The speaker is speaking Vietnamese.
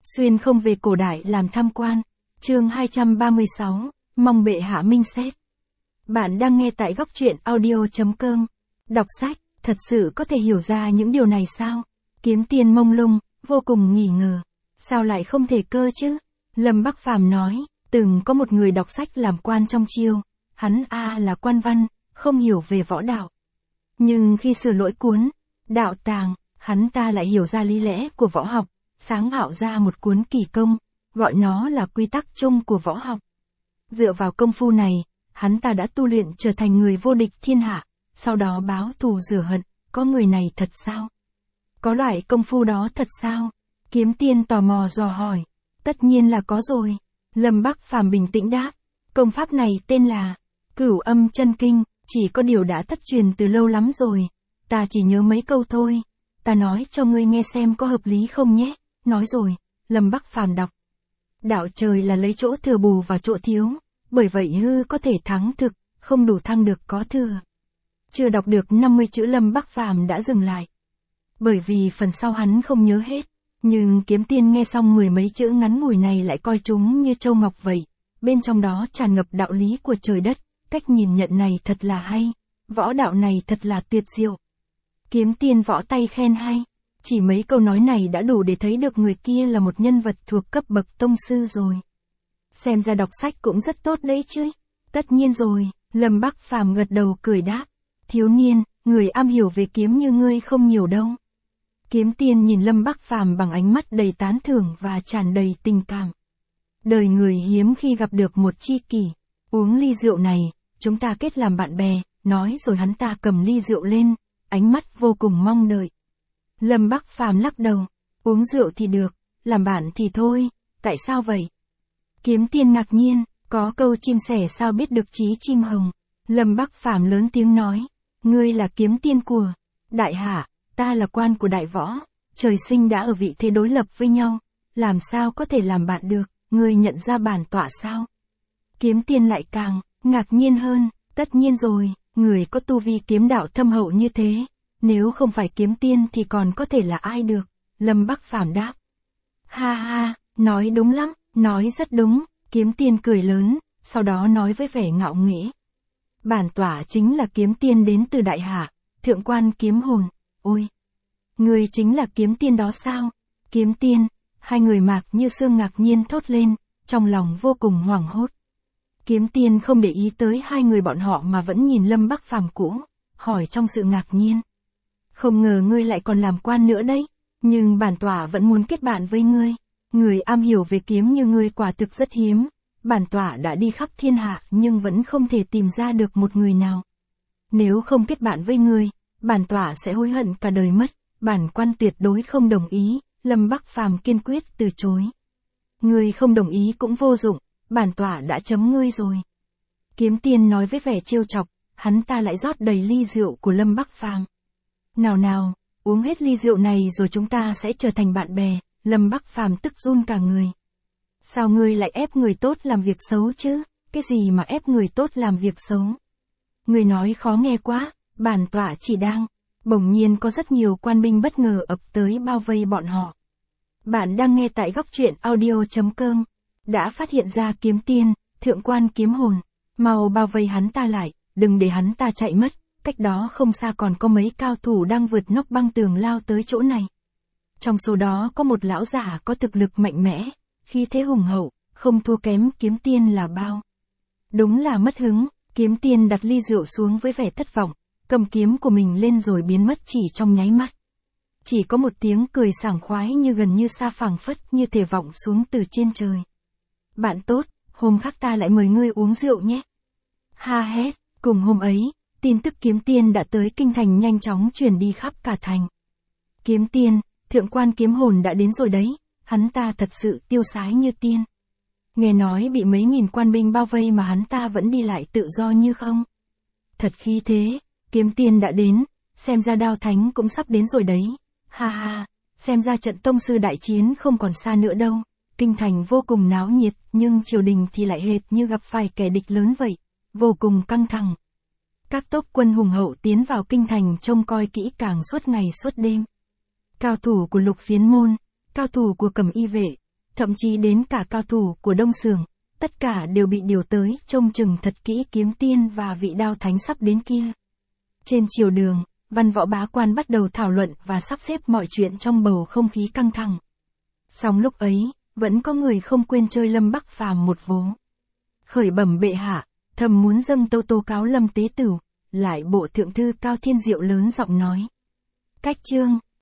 Xuyên không về cổ đại làm tham quan. Chương 236, mong bệ hạ minh xét. Bạn đang nghe tại góc truyện audio.com. Đọc sách, thật sự có thể hiểu ra những điều này sao? Kiếm Tiên mông lung, vô cùng nghi ngờ. Sao lại không thể cơ chứ? Lâm Bắc Phàm nói, từng có một người đọc sách làm quan trong triều. Hắn là quan văn, không hiểu về võ đạo. Nhưng khi sửa lỗi cuốn Đạo Tàng, hắn ta lại hiểu ra lý lẽ của võ học, sáng tạo ra một cuốn kỳ công, gọi nó là quy tắc chung của võ học. Dựa vào công phu này, hắn ta đã tu luyện trở thành người vô địch thiên hạ, sau đó báo thù rửa hận. Có người này thật sao? Có loại công phu đó thật sao? Kiếm Tiên tò mò dò hỏi. Tất nhiên là có rồi. Lâm Bắc Phàm bình tĩnh đáp. Công pháp này tên là Cửu Âm Chân Kinh, chỉ có điều đã thất truyền từ lâu lắm rồi. Ta chỉ nhớ mấy câu thôi. Ta nói cho ngươi nghe xem có hợp lý không nhé. Nói rồi, Lâm Bắc Phàm đọc. Đạo trời là lấy chỗ thừa bù vào chỗ thiếu, bởi vậy hư có thể thắng thực, không đủ thăng được có thừa. Chưa đọc được 50 chữ Lâm Bắc Phàm đã dừng lại. Bởi vì phần sau hắn không nhớ hết, nhưng Kiếm Tiên nghe xong mười mấy chữ ngắn ngủi này lại coi chúng như châu ngọc vậy. Bên trong đó tràn ngập đạo lý của trời đất, cách nhìn nhận này thật là hay, võ đạo này thật là tuyệt diệu. Kiếm Tiên võ tay khen hay. Chỉ mấy câu nói này đã đủ để thấy được người kia là một nhân vật thuộc cấp bậc tông sư rồi. Xem ra đọc sách cũng rất tốt đấy chứ. Tất nhiên rồi, Lâm Bắc Phàm gật đầu cười đáp. Thiếu niên, người am hiểu về kiếm như ngươi không nhiều đâu. Kiếm Tiên nhìn Lâm Bắc Phàm bằng ánh mắt đầy tán thưởng và tràn đầy tình cảm. Đời người hiếm khi gặp được một tri kỷ. Uống ly rượu này, chúng ta kết làm bạn bè, nói rồi hắn ta cầm ly rượu lên, ánh mắt vô cùng mong đợi. Lâm Bắc Phàm lắc đầu, uống rượu thì được, làm bạn thì thôi, tại sao vậy? Kiếm Tiên ngạc nhiên, có câu chim sẻ sao biết được chí chim hồng. Lâm Bắc Phàm lớn tiếng nói, ngươi là Kiếm Tiên của đại hạ, ta là quan của đại võ, trời sinh đã ở vị thế đối lập với nhau, làm sao có thể làm bạn được, ngươi nhận ra bản tọa sao? Kiếm Tiên lại càng ngạc nhiên hơn, tất nhiên rồi, người có tu vi kiếm đạo thâm hậu như thế. Nếu không phải Kiếm Tiên thì còn có thể là ai được? Lâm Bắc Phàm đáp. Ha ha, nói đúng lắm, nói rất đúng. Kiếm Tiên cười lớn, sau đó nói với vẻ ngạo nghễ. Bản tọa chính là Kiếm Tiên đến từ đại hạ, thượng quan kiếm hồn. Ôi, người chính là Kiếm Tiên đó sao? Kiếm Tiên, hai người Mạc Như Sương ngạc nhiên thốt lên, trong lòng vô cùng hoảng hốt. Kiếm Tiên không để ý tới hai người bọn họ mà vẫn nhìn Lâm Bắc Phàm cũ, hỏi trong sự ngạc nhiên. Không ngờ ngươi lại còn làm quan nữa đấy, nhưng bản tọa vẫn muốn kết bạn với ngươi. Người am hiểu về kiếm như ngươi quả thực rất hiếm. Bản tọa đã đi khắp thiên hạ nhưng vẫn không thể tìm ra được một người nào. Nếu không kết bạn với ngươi, bản tọa sẽ hối hận cả đời mất. Bản quan tuyệt đối không đồng ý. Lâm Bắc Phàm kiên quyết từ chối. Ngươi không đồng ý cũng vô dụng, bản tọa đã chấm ngươi rồi. Kiếm Tiên nói với vẻ trêu chọc, hắn ta lại rót đầy ly rượu của Lâm Bắc Phàm. Nào nào, uống hết ly rượu này rồi chúng ta sẽ trở thành bạn bè. Lâm Bắc Phàm tức run cả người. Sao ngươi lại ép người tốt làm việc xấu chứ? Cái gì mà ép người tốt làm việc xấu? Ngươi nói khó nghe quá, bản tọa chỉ đang. Bỗng nhiên có rất nhiều quan binh bất ngờ ập tới bao vây bọn họ. Bạn đang nghe tại góc truyện audio.com. Đã phát hiện ra Kiếm Tiên, thượng quan kiếm hồn. Mau bao vây hắn ta lại, đừng để hắn ta chạy mất. Cách đó không xa còn có mấy cao thủ đang vượt nóc băng tường lao tới chỗ này. Trong số đó có một lão giả có thực lực mạnh mẽ, khí thế hùng hậu, không thua kém Kiếm Tiên là bao. Đúng là mất hứng, Kiếm Tiên đặt ly rượu xuống với vẻ thất vọng, cầm kiếm của mình lên rồi biến mất chỉ trong nháy mắt. Chỉ có một tiếng cười sảng khoái như gần như xa phảng phất như thể vọng xuống từ trên trời. Bạn tốt, hôm khác ta lại mời ngươi uống rượu nhé. Ha hét, cùng hôm ấy. Tin tức Kiếm Tiên đã tới kinh thành nhanh chóng truyền đi khắp cả thành. Kiếm Tiên, thượng quan kiếm hồn đã đến rồi đấy, hắn ta thật sự tiêu sái như tiên. Nghe nói bị mấy nghìn quan binh bao vây mà hắn ta vẫn đi lại tự do như không. Thật khí thế, Kiếm Tiên đã đến, xem ra Đao Thánh cũng sắp đến rồi đấy. Ha ha, xem ra trận tông sư đại chiến không còn xa nữa đâu. Kinh thành vô cùng náo nhiệt, nhưng triều đình thì lại hệt như gặp phải kẻ địch lớn vậy, vô cùng căng thẳng. Các tốp quân hùng hậu tiến vào kinh thành trông coi kỹ càng suốt ngày suốt đêm. Cao thủ của Lục Phiến môn, cao thủ của Cẩm Y vệ, thậm chí đến cả cao thủ của Đông Xưởng, tất cả đều bị điều tới trông chừng thật kỹ kiếm tiên và vị đao thánh sắp đến kia. Trên triều đường, văn võ bá quan bắt đầu thảo luận và sắp xếp mọi chuyện trong bầu không khí căng thẳng. Song lúc ấy, vẫn có người không quên chơi Lâm Bắc Phàm một vố. Khởi bẩm bệ hạ, thầm muốn dâng tâu cáo Lâm tế tửu, lại bộ thượng thư Cao Thiên Diệu lớn giọng nói. Cách chương